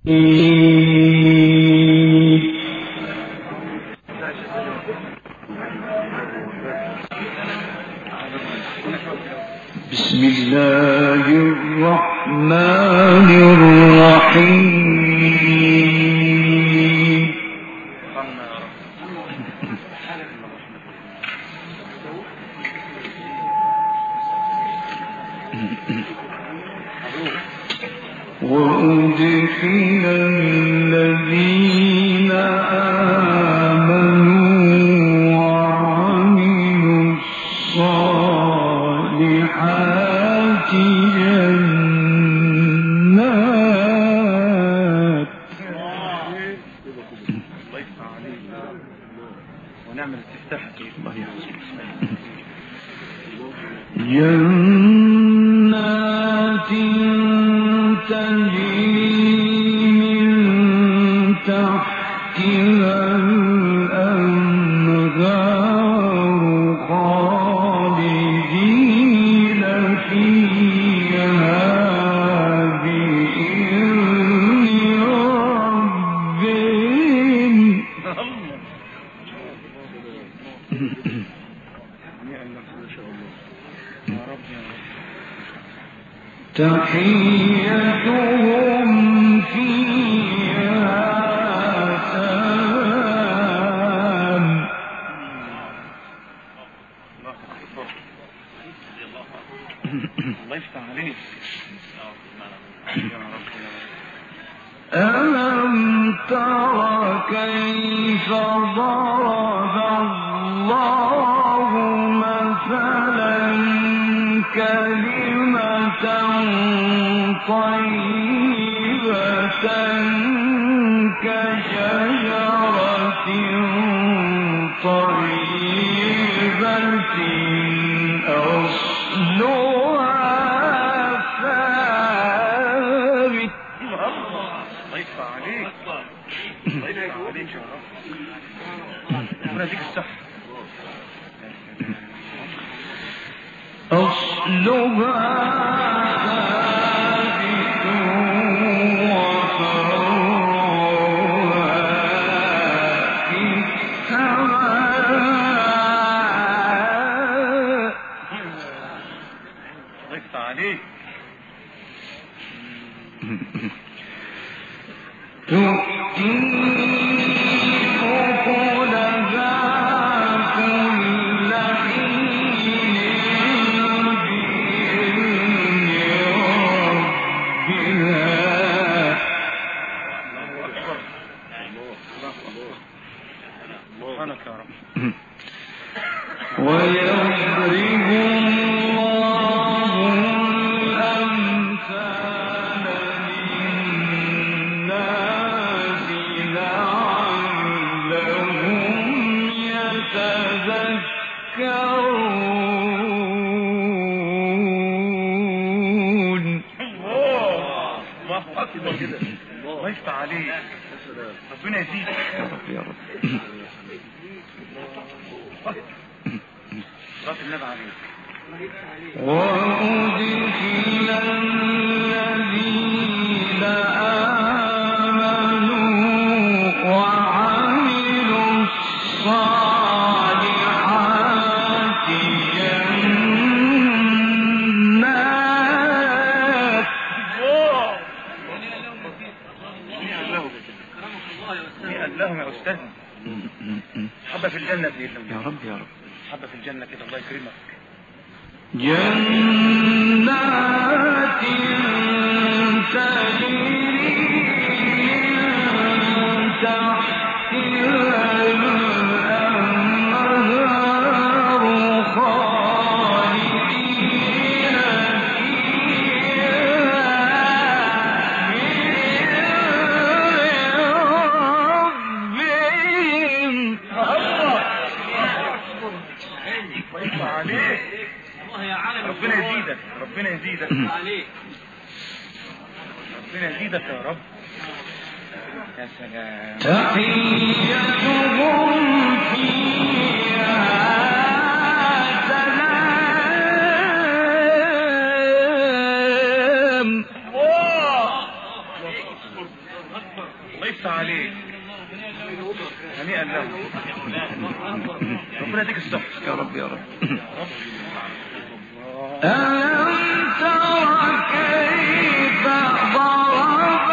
بسم الله الرحمن الرحيم وأدخل الذين آمنوا وعملوا الصالحات جنات ونعمل استفتاح جنات تجري من تحتها الأنهار خالدين فيها بإذن ربهم تحيتهم فيها سلام الله يفتح عليك ألم تر كيف ضرب الله مثلا كلمة طيبة كشجرة طيبة أصلها ثابت الله يفتح عليك الله يفتح عليك يا رب ربنا يديك الصحة أصلها ثابت وفرعها في السماء الله يفتح عليك تؤتي أكلها كل حين بإذن ربها سبحانك يا رب ويضرب الله الأمثال للناس لعلهم يتذكرون الله أكبر كده الله يفتح عليك ربنا يزيدك يا رب يا رب صلاة النبي عليك وأدخل الذين آمنوا وعملوا الصالحات جنات اللهم يا أستاذ حبة في الجنة يا رب يا رب حبة في الجنة كده الله يكرمك جنات تجري من تحتها الأنهار خالدين فيها عليك ربنا يزيدك ربنا يزيدك ربنا يزيدك يا رب يا سلام تحيتهم فيها سلام الله يفتح عليك. هنيئا له. ربنا يديك الصحة يا رب يا رب. ألم تر كيف ضرب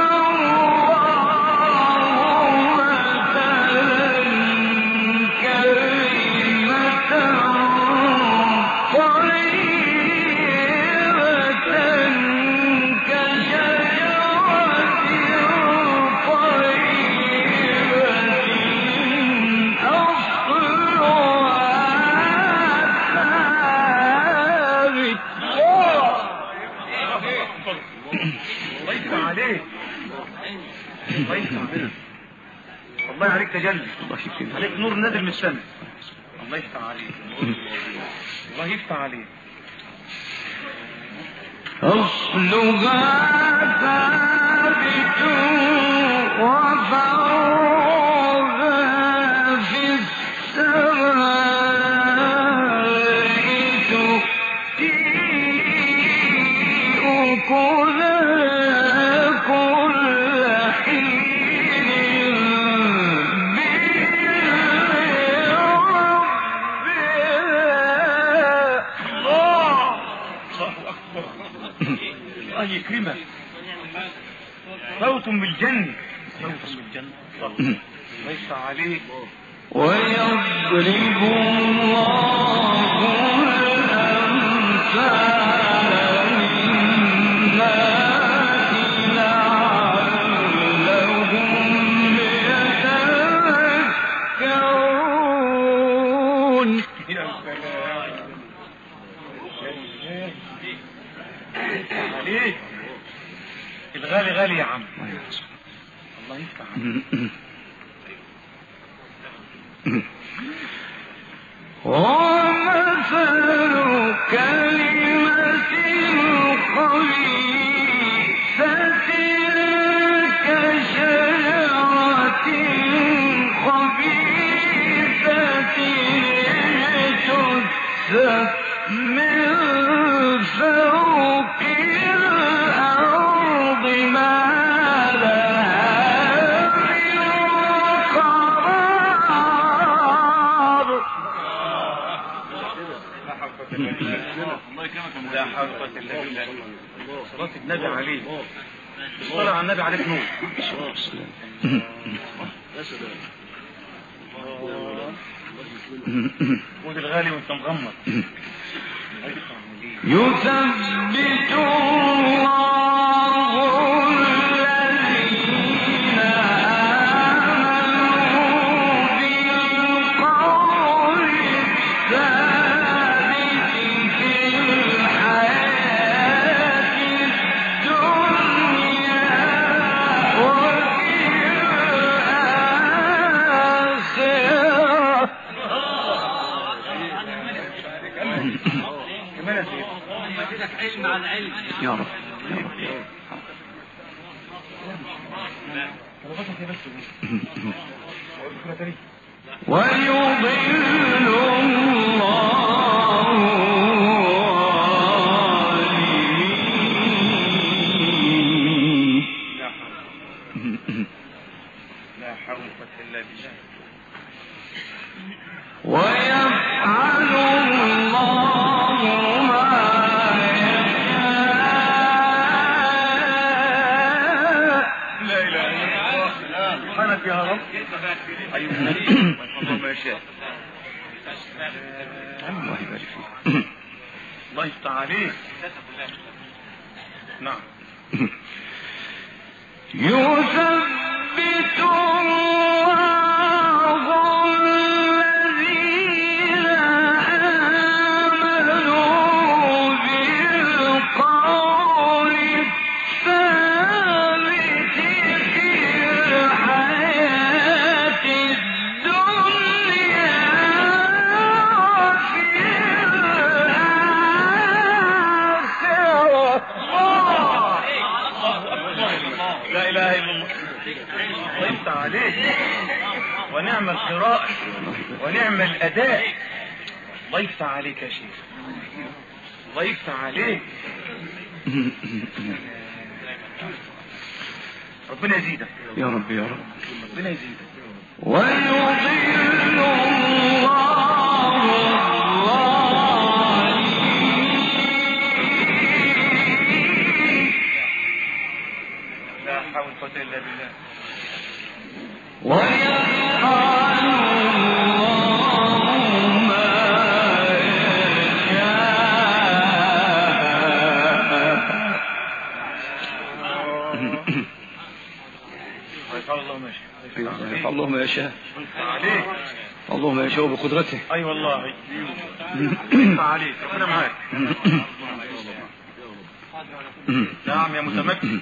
الله عليك تجلي، عليك نور نازل من السماء. الله يفتح عليك، الله يفتح عليك. أصلها ثابت وفرعها في السماء تؤتي أكلها كل حين بإذن ربها. الله يكرمك. صوت بالجنة، صوت بالجنة. الله يفتح عليك. ويضرب الله الأمثال للناس لعلهم يتذكرون. يا سلام عليك. الغالي غالي يا عم. الله يفتح عليك. ومثل كلمة خبيثة كشجرة خبيثة تجثث من فوق الأرض ما لها من قرار. لا حول ولا قوة إلا بالله. صلاة النبي عليه، الصلاة على النبي عليك نور. خد الغالي وانت مغمض. يثبت الله الذين آمنوا بالقول الثابت في الحياة الدنيا وفي الآخرة. كمان يا سيدي. علم عن علم يا رب. ويضل الله الظالمين. لا حول ولا قوة إلا بالله. ويفعل الله ما يشاء. لا إله إلا الله. سبحانك يا رب. أيها النبي والله ما يشاء. الله يبارك فيك. الله يفتح عليك. نعم. يثبت الله الذين آمنوا بالقول الثابت في الحياة الدنيا وفي الآخرة. لا إله إلا الله. الله يفتح عليك. ونعم القراءة ونعم الأداء. الله يفتح عليك يا شيخ. الله يفتح عليك. ربنا يزيدك يا رب يا رب. ربنا يزيدك. ويضل الله لا حول ولا قوة إلا بالله. ويفعل الله ما يفعل الله ما يشاء. الله ما يشاء. عليك. الله ما يشاء بقدرته. اي والله. عليك ربنا معاك. نعم يا متمكن.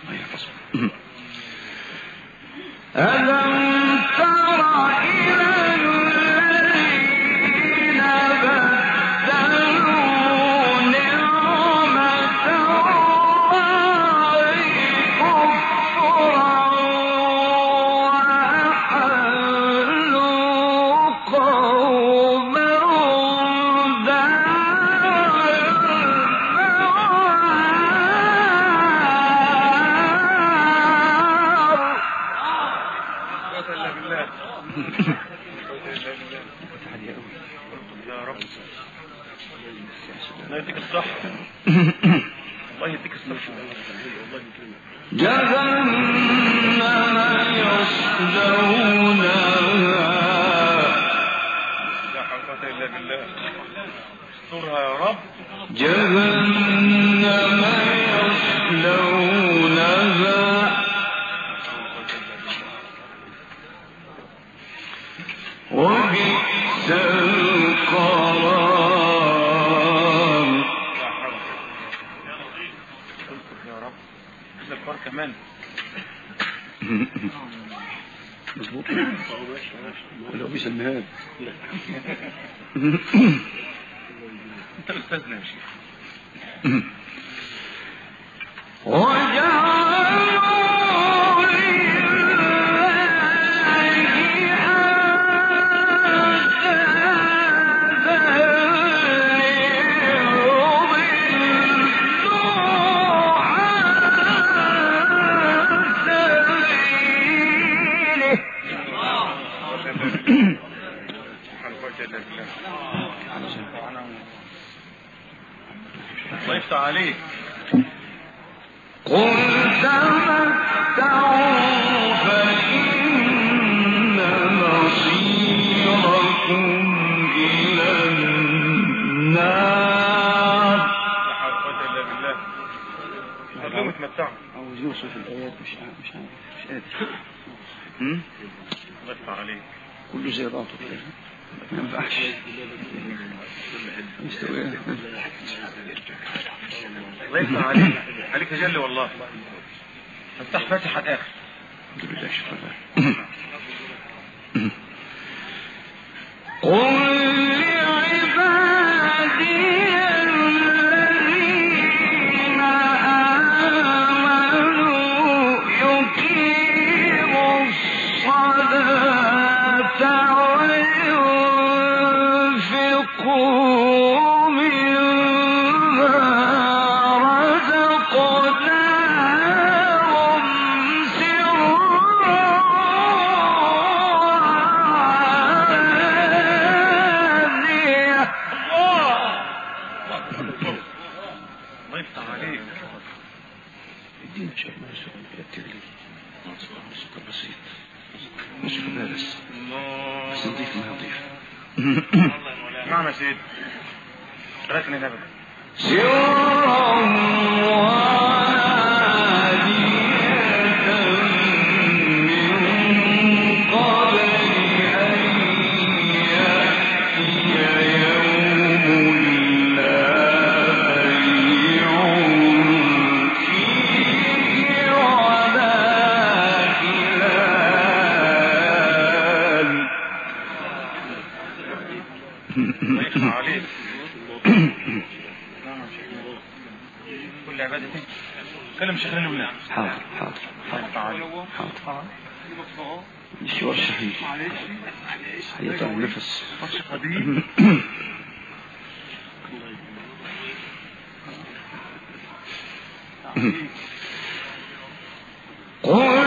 ألم تر إلى الذين بدلوا نعمة الله كفرا وأحلوا قومهم دار يا رب الله يديك الصحة. الله يديك الصحة. جهنم يصلونها لا حول ولا قوة إلا بالله. استرها يا رب. جهنم يصلونها وبئس القرار. يا رب. بئس القرار كمان. مظبوط. لو بئس المهاد. انت الاستاذنا يا شيخ. الله يفتح عليك. قل تمتعوا فإن مصيركم إلى النار. لا حول ولا قوة إلا بالله. خلوهم يتمتعوا. عاوز يوصف الآيات مش قادر. الله يفتح عليك. كله زي بعضه كده ما ينفعش. مستوى. الله يفتح عليك. عليك جل والله. افتح فاتح الآخر. الحمد لله شكرا. قل لعبادي الذين آمنوا يقيموا الصلاة وينفقوا مما رزقناهم سرا وعلانية. الله يفتح عليك. ادينا شيء ما يسوي التغليل. سكر بسيط. مش بس نضيف ما نضيف. نعم يا سيدي. ركن هنا بقى. سرا وعلانية من قبل أن يأتي يوم لا بيع فيه ولا خلال. الله يفتح عليك. كل عبادتي. كلم شيخنا لله. حاضر. مشوار شهيد. حياة النفس. قديم. قل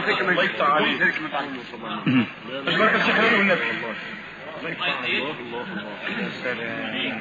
الله يفتح عليك. مش بركة الشيخ هاني والنبي. الله يفتح عليك. يا سلام.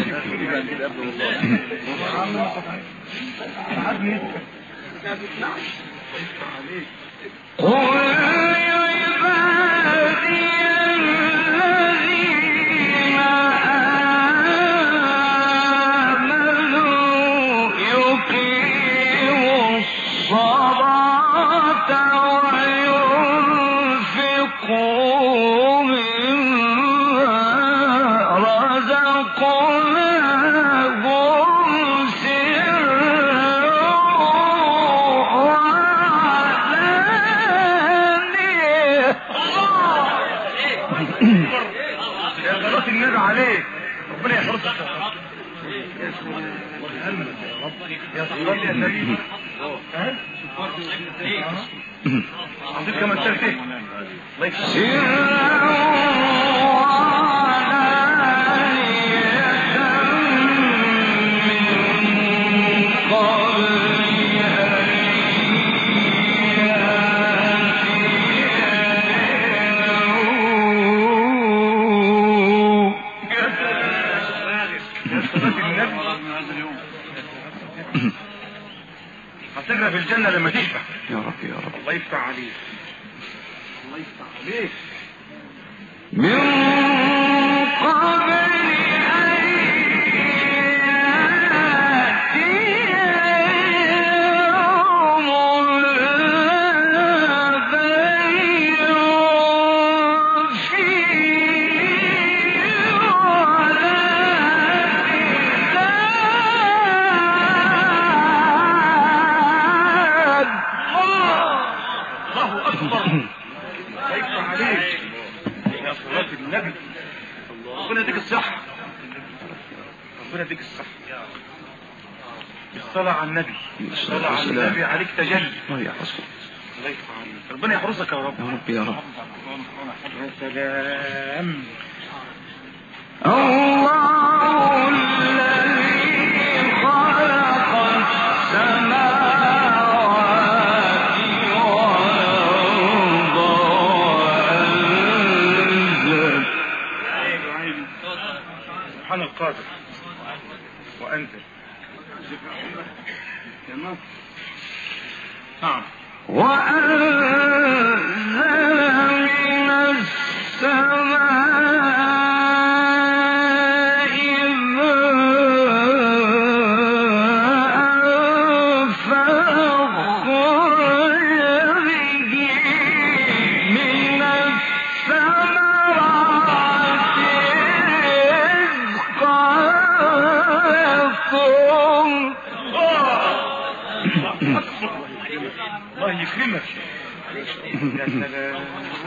هتجرى في الجنة لما تشبع. يا رب يا رب. الله يفتح عليك. الله يفتح عليك. من قبل الصلاة على النبي. الصلاة على النبي عليك تجلي. الله يحفظك. الله يفتح عليك. ربنا يحرسك يا رب. يا رب يا رب. يا سلام. الله الذي خلق السماوات والأرض وأنزل. سبحان القادر وأنزل. نعم. وأنزل من السماء ماء فأخرج به من الثمرات رزقا لكم. الله يكرمك. يا سلام.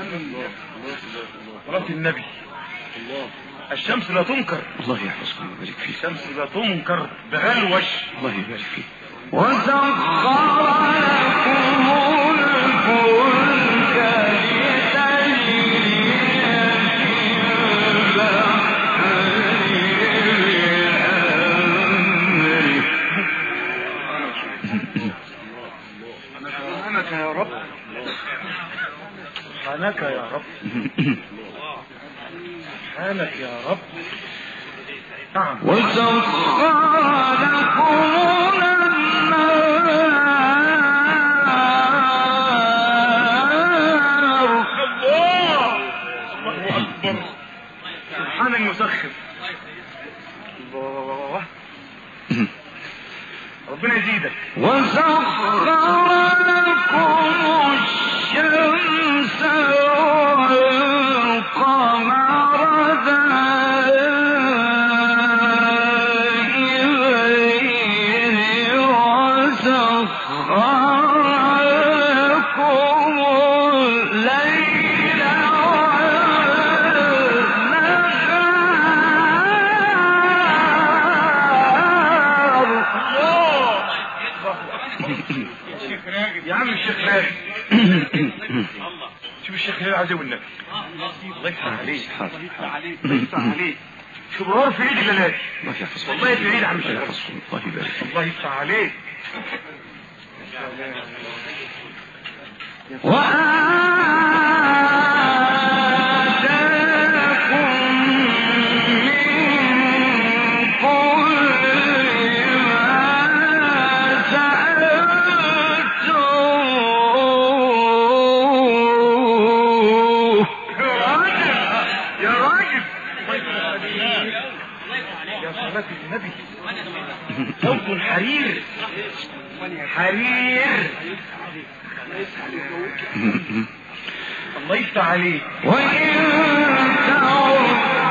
صلاة النبي. الشمس لا تنكر. الله يحفظكم ويبارك فيك. الشمس لا تنكر بغلوش. الله يبارك فيك. وسخر لكم الفلك لتجري سبحانك يا رب. سبحانك يا رب. سبحانك يا رب. نعم. وسخر لكم النار. الله أكبر. سبحان المسخر. الله. ربنا يزيدك. وسخر لكم الشمس والقمر دائبين وسخر لكم الليل يا عم الشيخ راغب. شوف الشيخ راغب عزيز والنبي. الله يفتح عليك. الله يفتح عليك. شوف الغرف في ايد الليلات. الله يحفظك. والله في ايد عم الشيخ. الله يحفظكم. الله يبارك فيك. الله يفتح عليك. صوت الحرير حرير. الله يفتح عليك. وإن تعدوا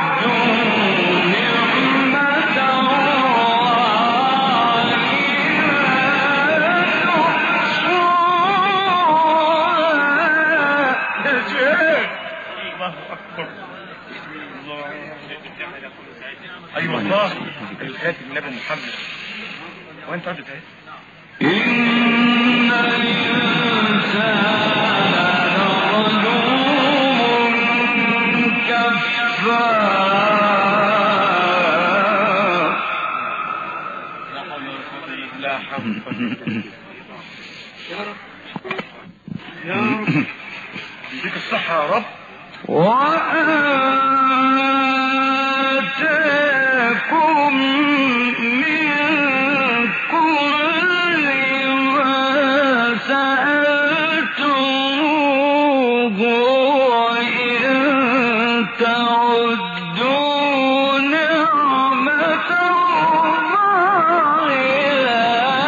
نعمة الله يا شيخ الله أكبر. أيوة الله الخاتم النبي محمد. وانت عدت ايه؟ إن الإنسان لظلوم كفار. لا حول يا رب يا رب يديك الصحة يا رب. وآتاكم من كل ما سألتموه وإن تعدوا نعمة الله لا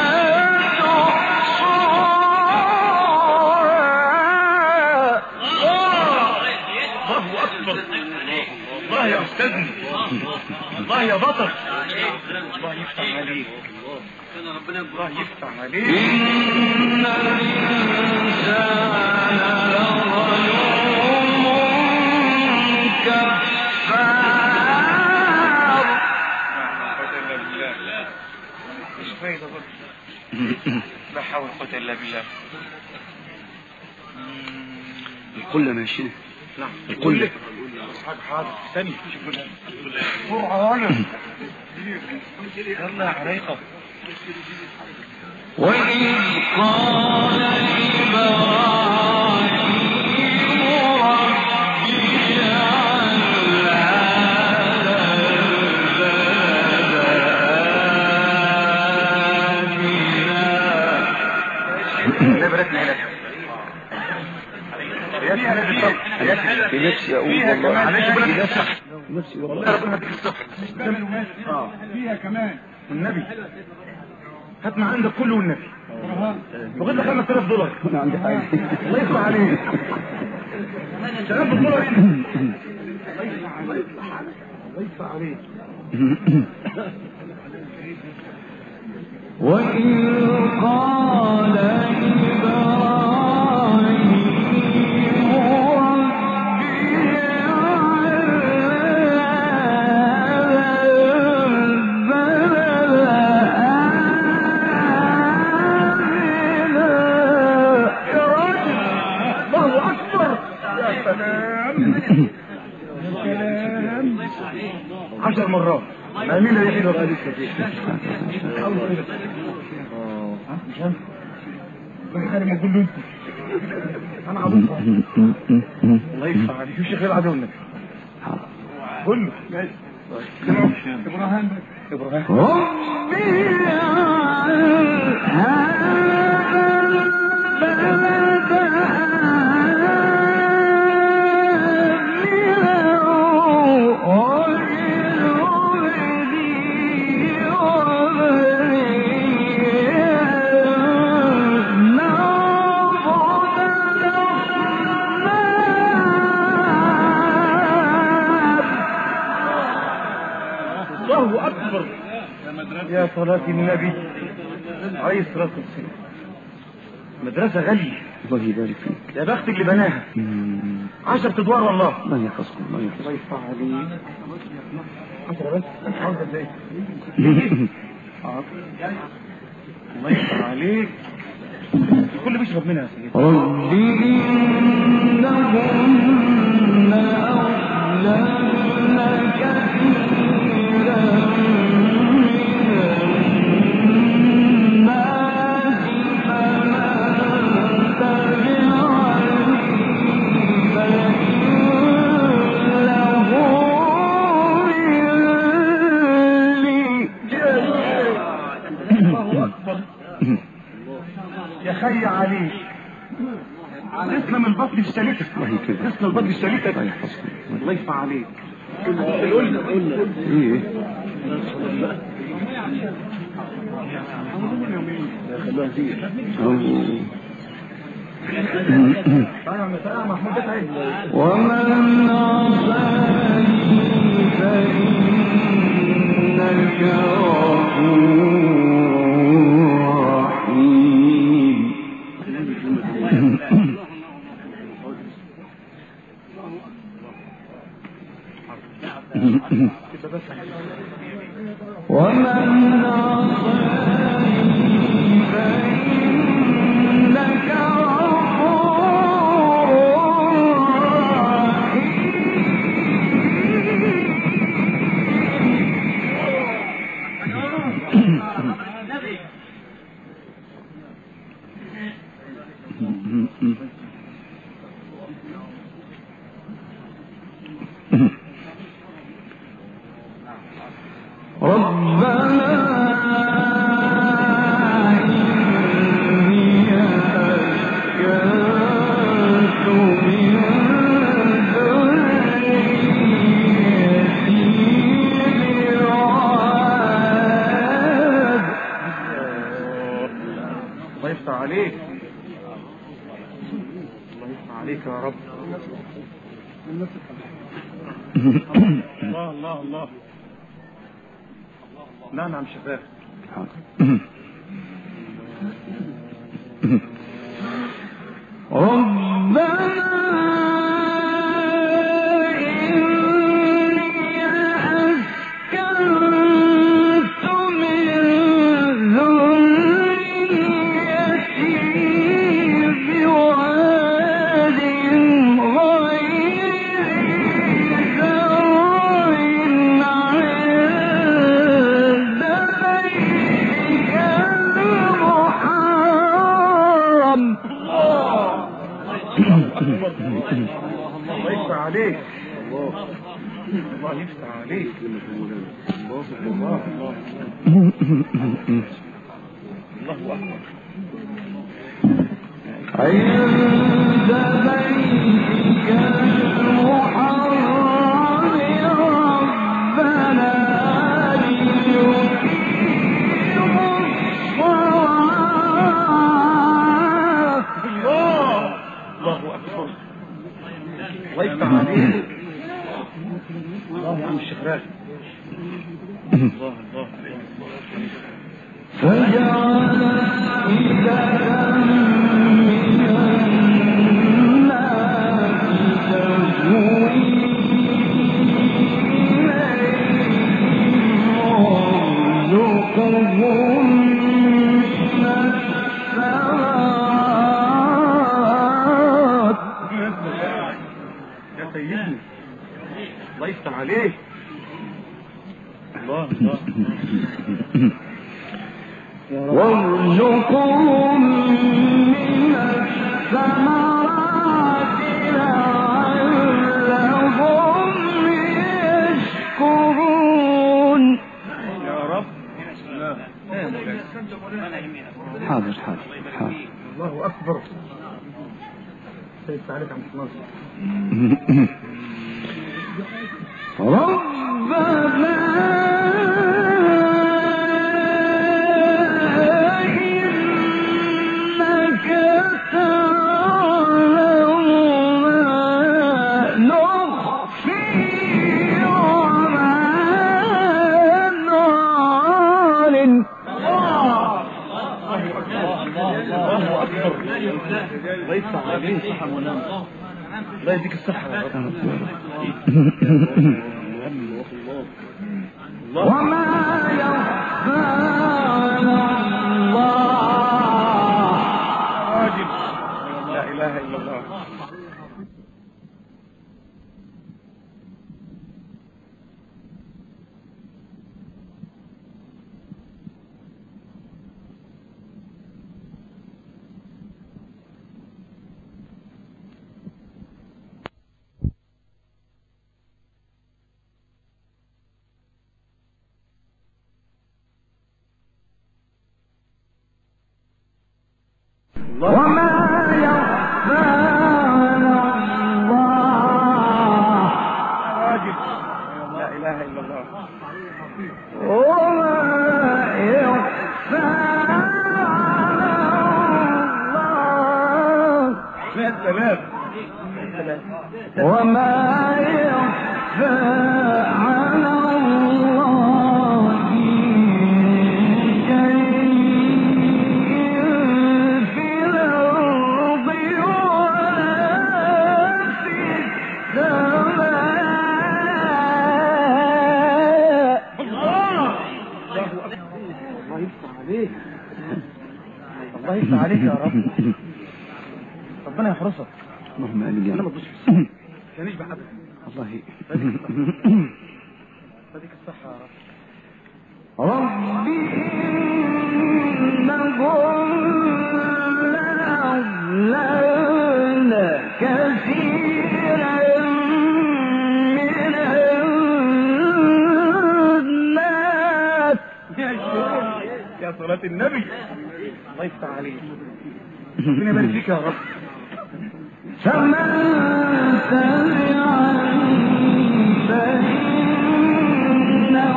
تحصوها. الله أكبر. الله يا أستاذنا. الله يا بطل. الله يفتح عليك. الله يفتح عليك. إن الإنسان لظلوم كفار. مش فايدة برضه. لا حول ولا قوة إلا بالله. القلة ماشية. نعم القلة. حاضر ثانية بسرعة أنا يلا يا حريقة. وإذ قال إبراهيم رب اجعل هذا البلد آمنا. لا بلدنا هنا في نفسي أقول والله نفسي والله ربنا يديك الصحة. فيها كمان والنبي هات ما عندك كله والنبي وخد لك $5000. أنا عندي حاجة. الله يفتح عليك. $3 هنا. الله يفتح عليك. وإذ قال إبراهيم سلام 10 مرات. امين يا حلو قال لك انا بقول له انت انا عبد الله يفتح عليك. شو شيخ العدو النبي قول له ابراهيم ربي اجعل هذا البلد الله اكبر. يا صلاة النبي عليه الصلاة والسلام. مدرسة غالية. الله يبارك فيك. يا بخت اللي بناها. 10 ادوار والله. الله يحفظكم. الله يحفظكم. الله يفتح عليك. 10 بس. انت عاوز قد ايه؟ الله يفتح عليك. كل بيشرب منها يا سيدي. رب إنهن أضللن كثيرا من الناس فمن تبعني البطن اشتريتك. الله كده. غسل البطن اشتريتك. الله يحفظك. الله يفتح عليك. قلنا ايه خلوها زي ومن عصاني فإنك غفور رحيم. ومن عصاني فإنك غفور ربنا إني أسكنت من ذريتي بواد. الله يفتح عليك. الله يفتح عليك يا رب. الله الله الله. نعم نعم شباب. ربنا إني أسكنت من ذريتي بواد غير ذي زرع عند بيتك المحرم. الله يفتح عليك. الله يفتح عليك. الله الله الله. الله أكبر. عند بيتك المحرم ربنا ليقيموا الصلاة. الله أكبر. الله يفتح عليك. الله يا عم الشيخ راشد. الله الله فجعل أفئدة من الناس تهوي إليهم وارزقهم من الثمرات. يا سيدنا. الله يفتح عليك. الله الله. وارزقهم من الثمرات لعلهم يشكرون. يا رب. حاضر حاضر حاضر. الله أكبر. سيدنا عليك عم تناصر. ربنا إنك تعلم ما نخفي وما نعلن. الله أكبر. الله يفتح عليك. الله يديك الصحة يا رب. وما يخفى على الله. لا إله إلا الله. اله الا الله. وما يخفى على الله. يا سلام. وما يخفى على الله شيء في الأرض ولا في السماء. الله يفتح عليك. الله يفتح عليك يا رب. ربنا يحرسك. اللهم امين يا انا ما رب. تبصش في السماء. كان يشبع ابدا. الله خليك الصحة يا رب. ربي إنهم لأضللن كثيرا من الناس. يا صلاة النبي. الله يفتح عليك. ربنا يبارك فيك يا رب. فمن تبعني فإنه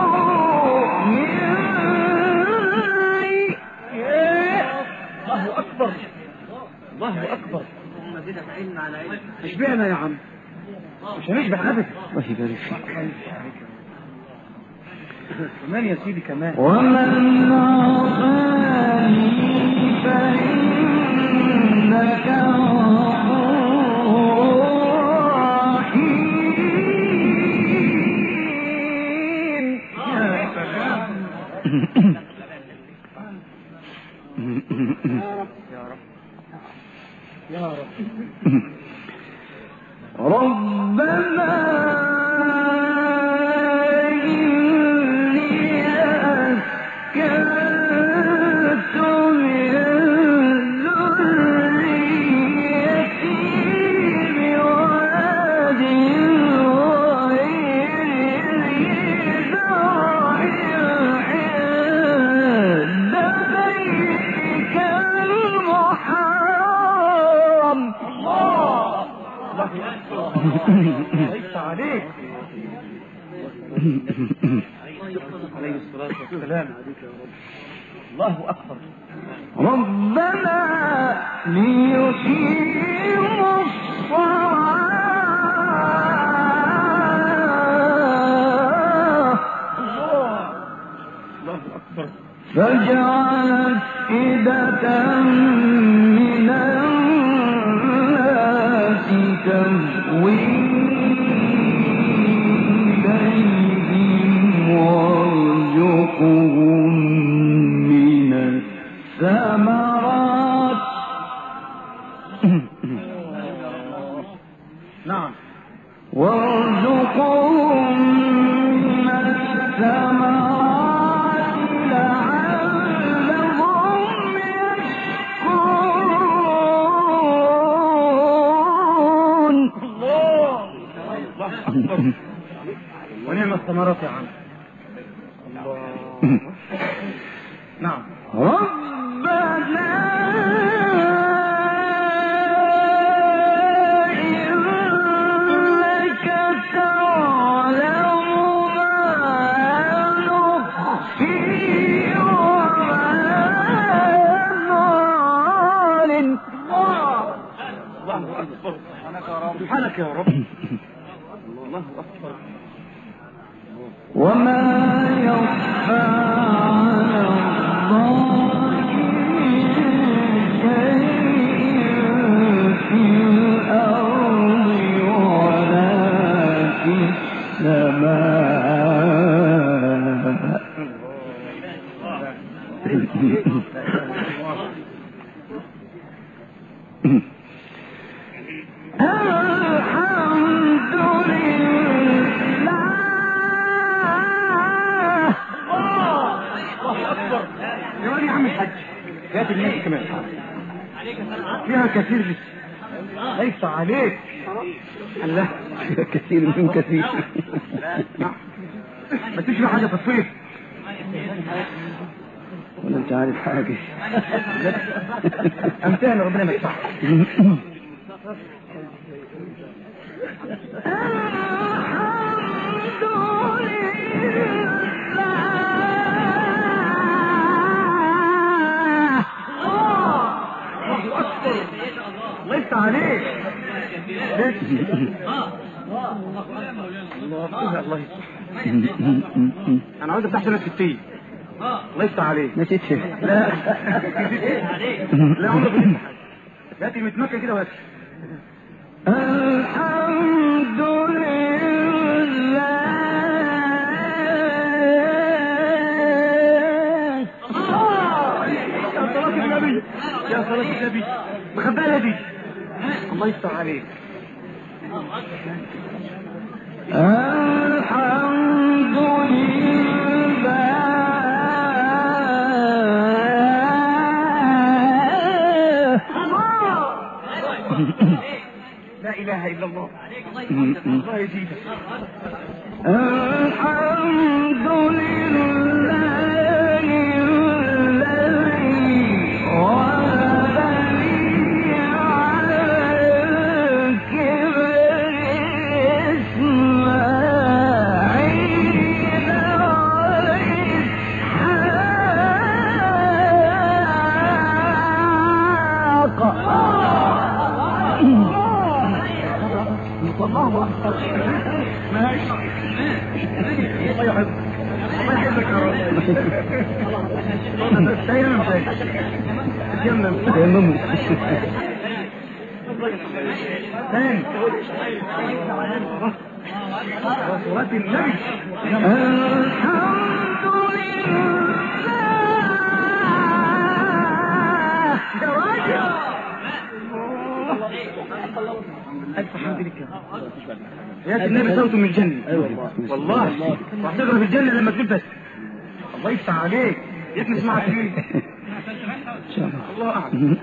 مني. الله أكبر. الله أكبر. اشبعنا يا عم. مش هنشبع أبدا. الله يبارك فيك. كمان يا سيدي كمان. ومن عصاني فإنك غفور رحيم. يا سلام. يا رب. يا رب. ربنا إني أسكنت من ذريتي بواد غير ذي زرع عند بيتك المحرم. الله يفتح عليك. عليه الصلاة والسلام. الله أكبر. ربنا ليقيموا الصلاة الله أكبر. فاجعل أفئدة من الناس تهوي إليهم وارزقهم من الثمرات. نعم. وارزقهم من الثمرات لعلهم يشكرون. الله أكبر. ونعم الثمرات يا عم. الله. نعم. ربنا إنك تعلم ما نخفي وما نعلن. الله أكبر. سبحانك يا رب. الله أكبر. وما يخفى على الله شيء في الأرض ولا في السماء. الحمد لله. الله أكبر. يا ولي عم الحج. هات الناس كمان. فيها كثير لسه. ليس عليك. الله. كثير من كثير. ما تشبه حاجة في الصيف. ولا انت عارف حاجة. أمتان ربنا ما يدفعك. الحمد الله يفتح. انا عاوز افتح سنة 60. الله يفتح عليك. نسيت شيء. لا لا عمرك ما تفتح حاجة. هاتي متمكن كده وهاتي. الحمد لله يا صلاة النبي يا صلاة النبي مخبالة دي. الله يفتح عليك. الحمد لله لا اله الا الله. الله يزيدك. الحمد لله الذي ولدني على الكبر إسماعيل وإسحاق. الله اكبر. ماشي. الله يحفظك. الله يحفظك يا رب. تيمم تيمم تيمم. ثاني صلاة النبي. الحمد لله يا راجل. ألف حمد لك يا النبي صوته من الجنة. والله وهتغرب الجنة لما تلبس. الله يفتح عليك. يتنس معك فيه. الله أعلم.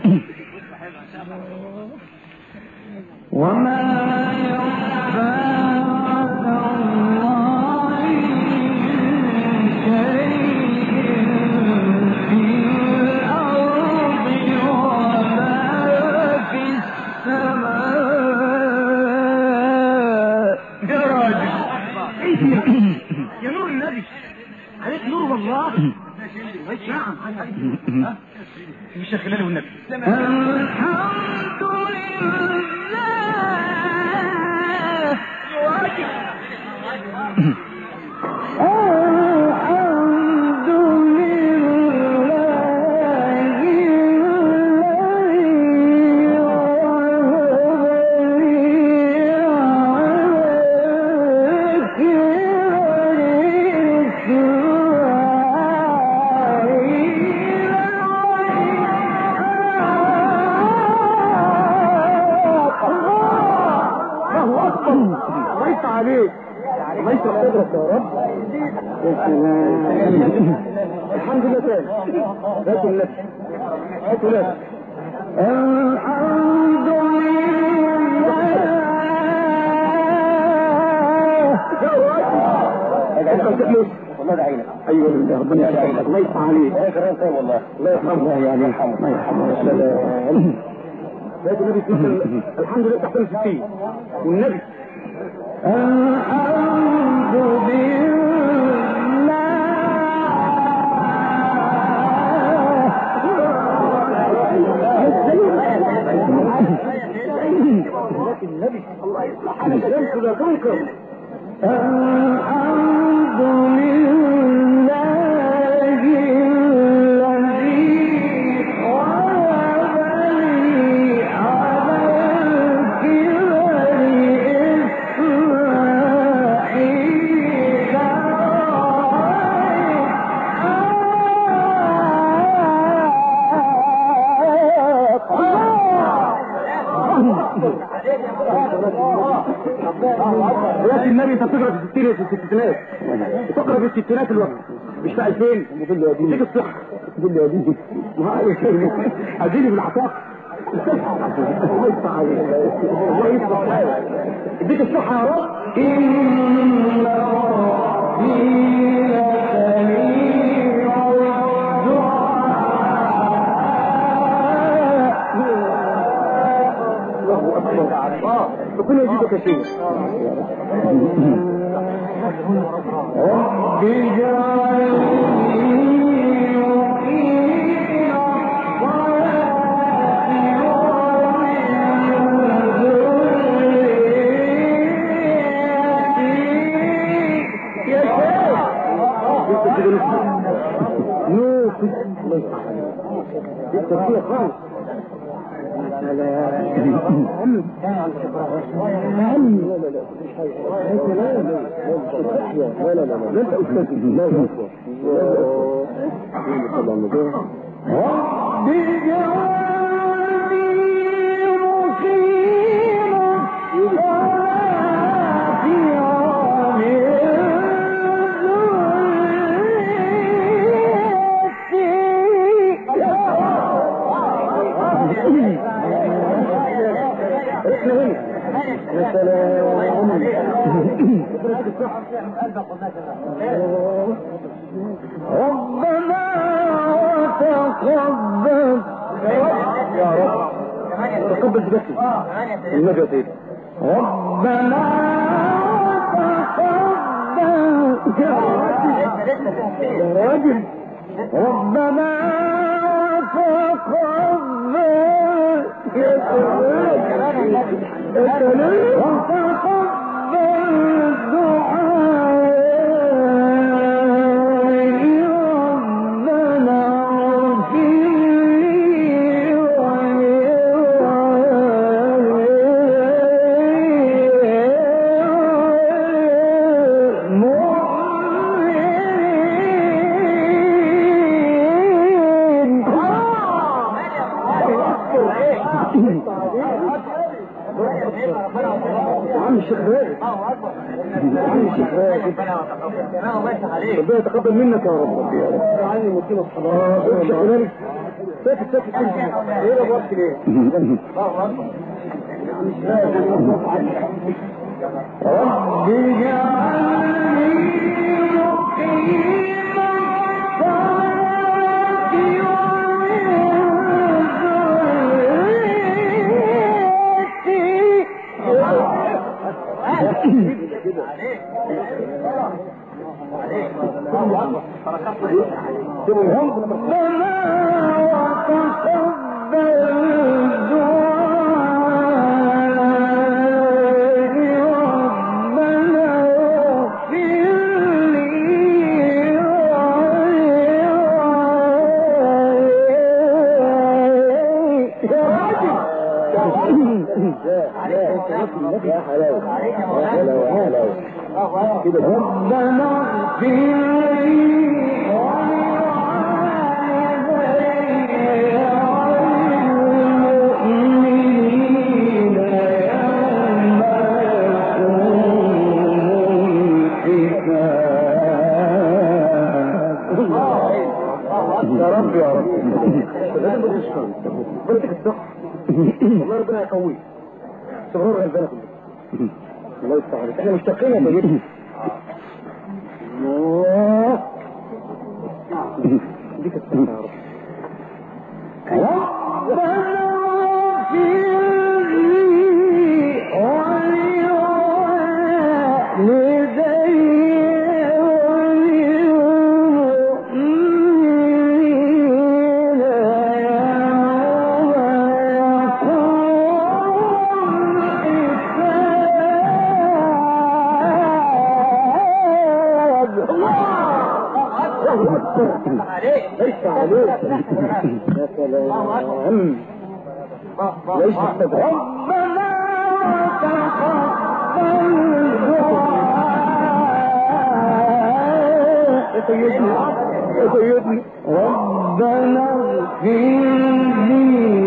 وما يخفى على الله من شيء في الأرض وما في السماء. يا راجل يا نور النبي عليك نور والله. نعم مش خلاله النبي. الحمد لله الحمد الله يفتح عليك. الله يفتح صدرك يا رب. الحمد لله. تاني هاتوا النبي هاتوا النبي. الحمد لله. والله ده عينك. ايوه ربنا يسعدك. الله يفتح عليك. والله الله يرحمه. يعني الله يرحمه. هاتوا النبي. الحمد لله تحت 60 والنبي. الحمد النبي الله يصلح حالك. الشمس لا تنكر. الحمد لله الذي وهبني على الكبر يا النبي انت بتقرا في الستينات في الستينات بتقرا في الستينات الوقت مش في 2000 اديك الصحه تقول لي اديك اديني بالعطاء. الله يفتح عليك. الله يفتح عليك. اديك الصحه يا رب. إن ربي لسميع الدعاء. الله اكبر. ربنا يجيبك يا شيخ. رب اجعلني نو التسبيح خالص. لا انت استاذ ربنا تقبل يا رب تقبل بذاتي النبي يا سيدي. ربنا تقبل يا راجل ربنا تقبل يا سلام يا سلام وتقبل دعائي ربنا عم الشيخ راجل عم الشيخ راجل ربنا يتقبل منك يا رب. عني مقيم الصلاة الشيخ راجل ساكت ايه ده بوقت ليه رب اجعلني مقيم الصلاة ربنا وتقبل دعائي ربنا اغفر لي يا حلاوة كده ربنا اغفر يا رب يا رب لازم تشكر بنتك الصح والله ربنا يقويك استمرار غلبانة كلها الله يستعانك احنا مشتاقين يا سيدي الله ديك الصح يا رب ربنا ليس عليك يا سلام ليس استدعى ربنا تقبل دعائي يا سيدني ربنا اغفر لي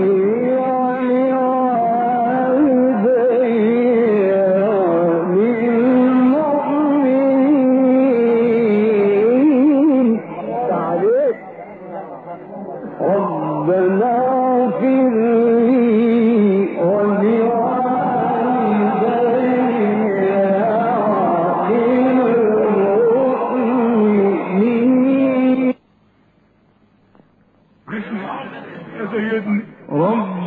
ولوالدي عليك ربنا اغفر لي ولوالدي يا سيدني ربنا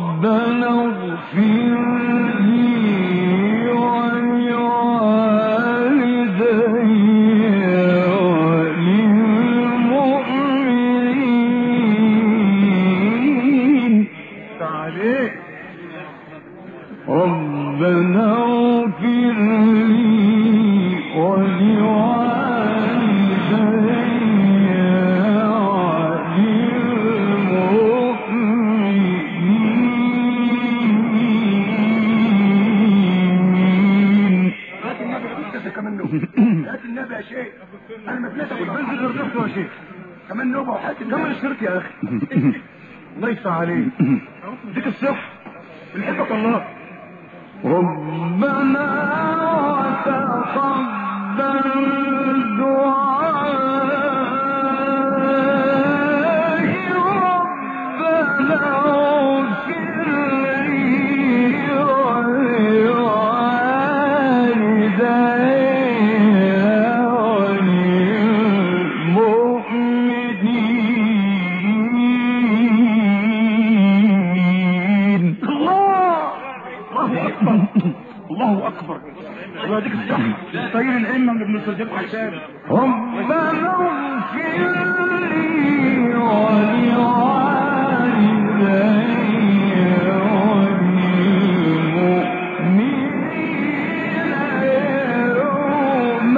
هات النبي يا شيخ. انا ما سمعتك والبنز غير نفسه يا شيخ. كمان نوبه وحاتي كمان الشرط يا اخي. الله يفتح عليك. ديك الصح بنحبك الله. ربنا وتقبل دعائي ربنا اغفر لي ولوالدي الله اكبر. الله يديك الصحة. طيب العلم من ابن الصديق حسان. ربنا اغفر لي ولوالدي وللمؤمنين يوم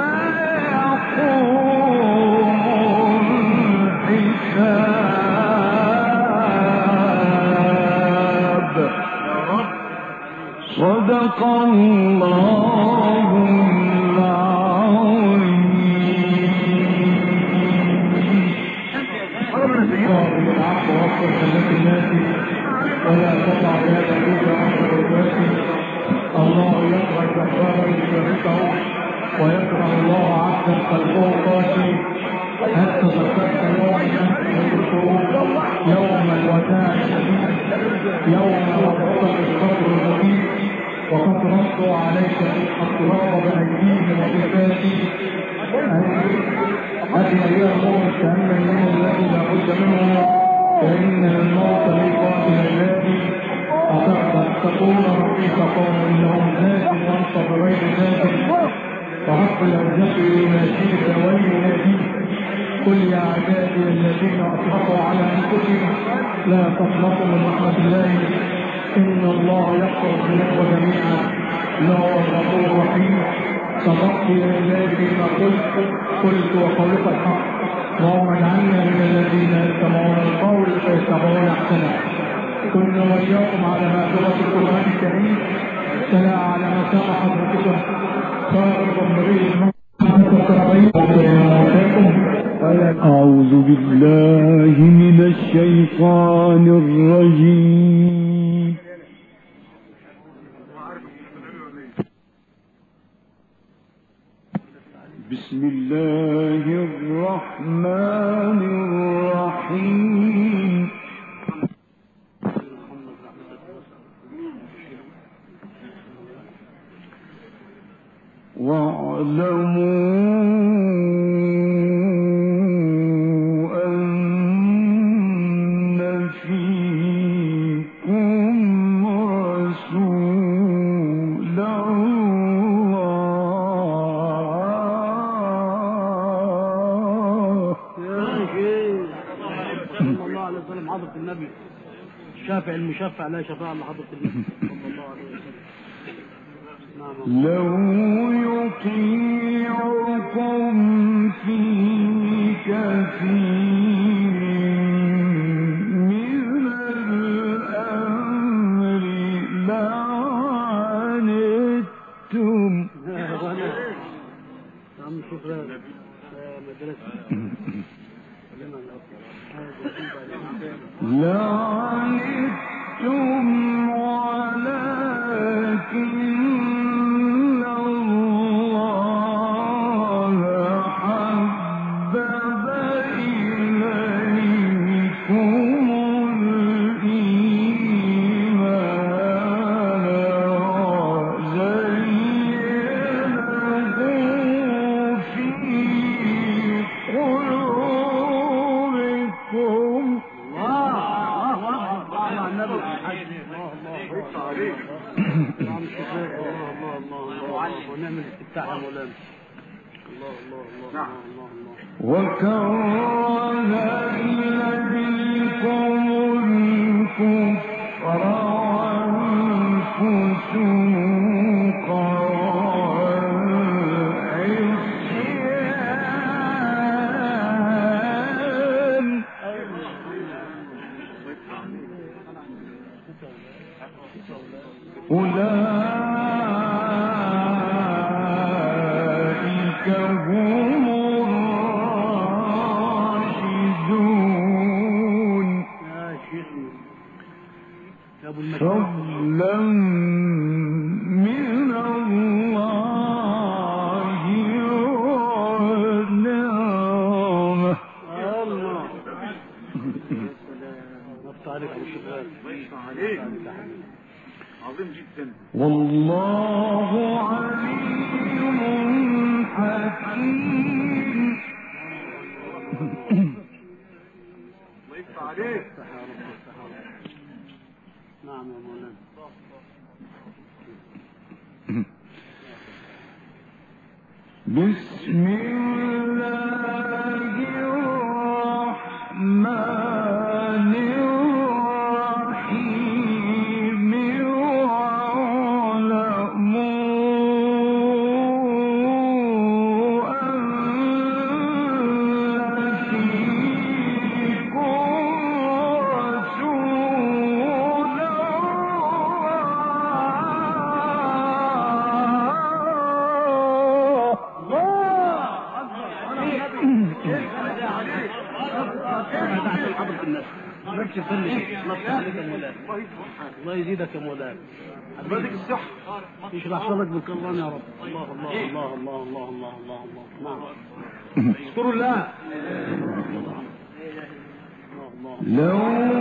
يقوم الحساب. صدق الله ولا تقع يا داود عن عبادي. الله يكره جبارا يشركه ويكره الله عبدا قلبه قاسي. هل تذكرت يوم الوداع الشديد يوم وضعك الصبر المبين وقد ردوا عليك التراب بايديهم وبفاتي. هذه ايام موت كان اليوم الذي لا بد منه فإن الموت لقاتل عبادي. تقول ربك قوم إنهم ذات وأنت بغير ذات فحق الأرزاق يناشيك ويناديك. قل يا عبادي الذين أسرفوا على أنفسهم لا تقنطوا من رحمة الله إن الله يغفر الذنوب جميعا إنه هو الغفور الرحيم. صدقت يا إلهي فيما قلت وقولك الحق. اللهم اجعلنا من الذين يستمعون القول فيتبعون احسنه. كنا واياكم على مائدة القرآن الكريم. سلا على مساء حضرتكم صاحب الضمرين. أعوذ بالله من الشيطان الرجيم. بسم الله الرحمن الرحيم. واعلموا أن فيكم رسول حضرة النبي الشافع المشفع لا شفاعة إلا حضرة النبي صلى الله عليه وسلم. لو يطيعكم في كثير من الأمر لعنتم. شكرا مدرسة لعنتم ولكن الله حبب إليكم الإيمان وزينه في قلوبكم. ونعمل استفتاح يا مولانا. الله الله الله الله الله. وكره إليكم الكفر والفسوق والعصيان أولئك هم الراشدون فضلا من الله ونعمه. عظيم جدا. والله عليم حكيم. الله يفتح عليك. نعم يا مولانا. بسم الله الرحمن الرحيم. واعلموا أن فيكم رسولا الله يزيدك يا مولانا. بدك الصحة. يشرح صدرك بالقرآن يا رب. الله الله الله الله الله الله الله الله. نعم. اذكروا الله. لو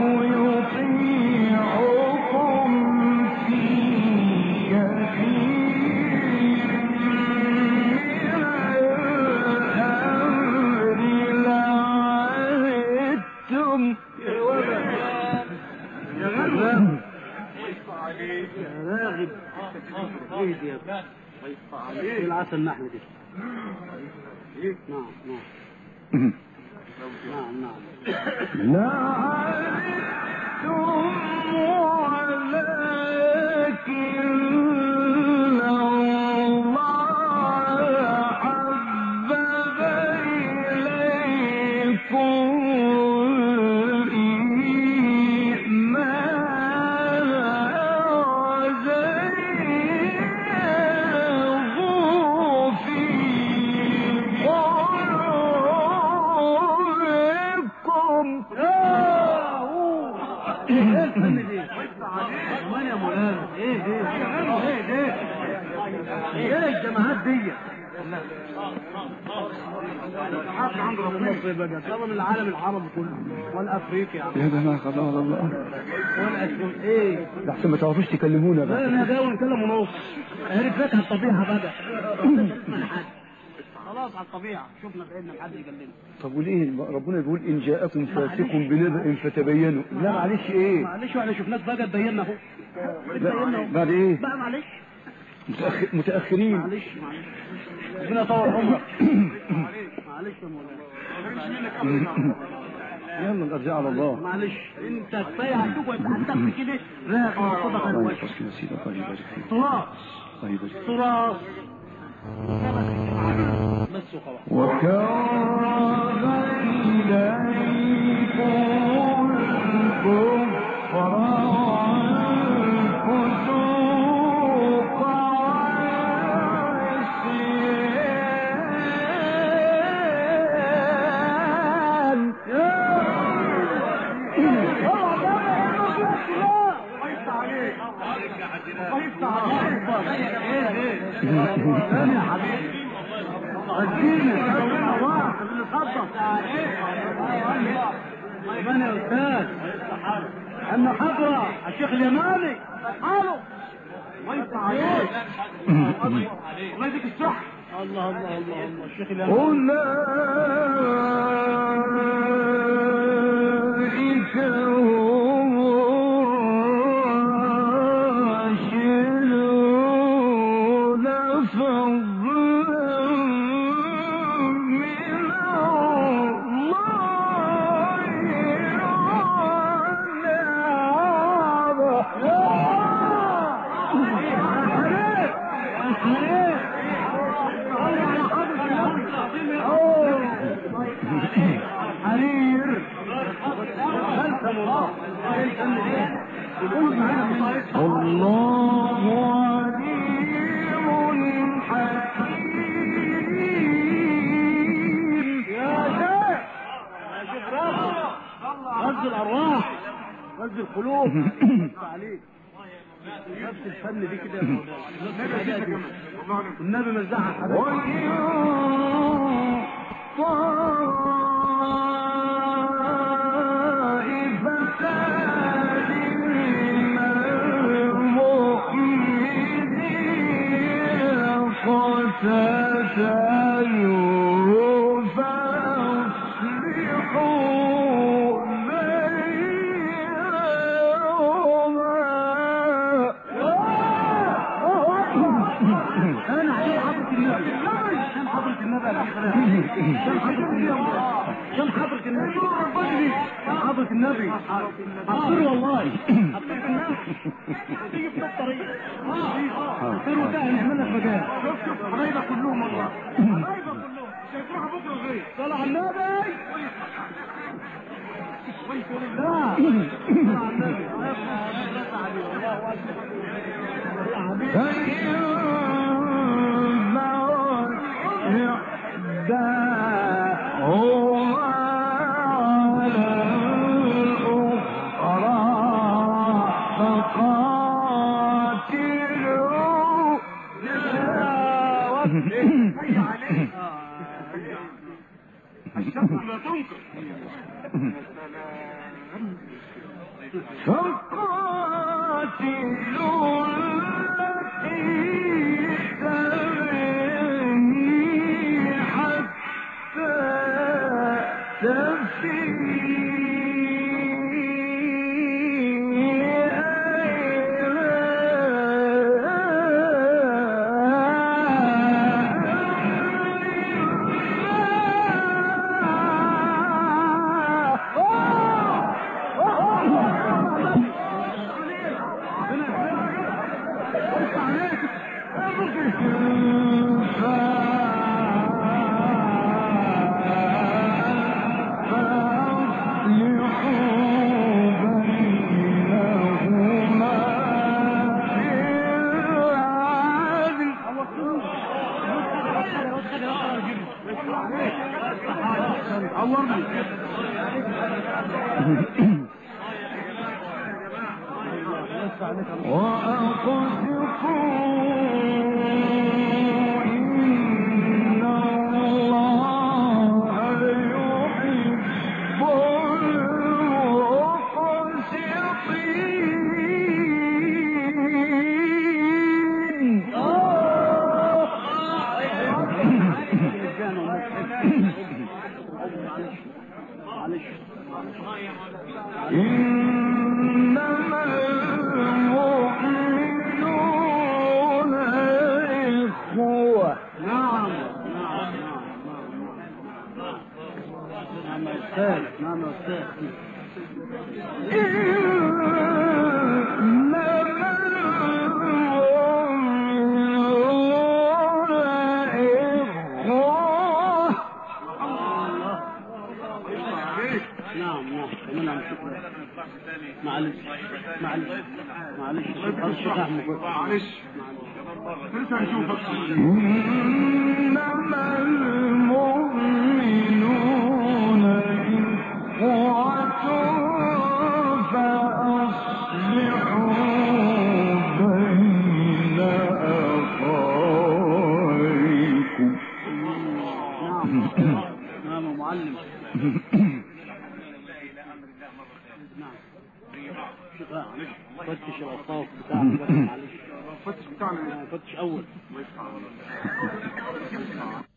يطيعكم في كثير من الأمر لعنتم. يا غرب. يا راغب. ايه دي يا ابني؟ ايه العسل النحل دي؟ نعم نعم. نعم نعم. لعنتم ولكن الله حبب إليكم الإيمان وزينه في قلوبكم. ايه الفن دي؟ كمان يا مولانا. ايه الجماعات دي؟ حق عند ربنا بقى. طبعا من العالم العربي كله والافريقي يا جماعة خلاص الله. والاسود. ايه لحسن ما تعرفوش تكلمونا لا بقى. انا ده ونكلم ونص. هرب لك على الطبيعه بقى. خلاص على الطبيعه. شفنا بعيدنا لحد يكلمنا. طب وليه ربنا بيقول إن جاءكم فاسق بنبأ فتبينوا؟ لا معلش إيه؟ معلش واحنا شفناك بقى تبينا اهو. بعد إيه؟ بقى معلش. متأخرين. معلش ربنا يطول عمرك. معلش يا مولانا. يلا الأرجاء على الله. معلش انت كفايه هتقعد عندك كده. لا صدق الله الوجه. يحفظك يا سيدي. الله يبارك فيك. تراث الله يبارك فيك. تراث. بس وخلاص. وكره إليكم الكفر والفسوق والعصيان. يا حبيبي اديني الله اللي خطط. من يا استاذ؟ ان حضره الشيخ اليماني حاله. الله يفتح عليك. الله يديك الصحه. الله الله الله الله. الشيخ اليماني. أولئك هم الراشدون فضلا من الله حرير. والله عليم حكيم. معز القلوب. عليك نفس الفن دي كده، النبي مزعها حبيبي. كم حضرة النبي حضرة النبي حضر والله حضر النبي تيجي في الطريق حضر وده نعمل لك مجال. شوف حبايبك كلهم والله حبايبك كلهم شايفوها بكره غير صلى على النبي. لا صلى على النبي الله الشمس لا تنكر. فقاتلوا التي تبغي حتى إنما المؤمنون إخوة. نعم يا أستاذ. نعم يا أستاذ. إنما المؤمنون إخوة. نعم كمان عم شكرا. معلش إنما المؤمنون إخوة فأصلحوا بين أخويكم. نعم معلم. نعم فتش الأوصاف بتاعنا. معلش فتش بتاعنا فتش أول.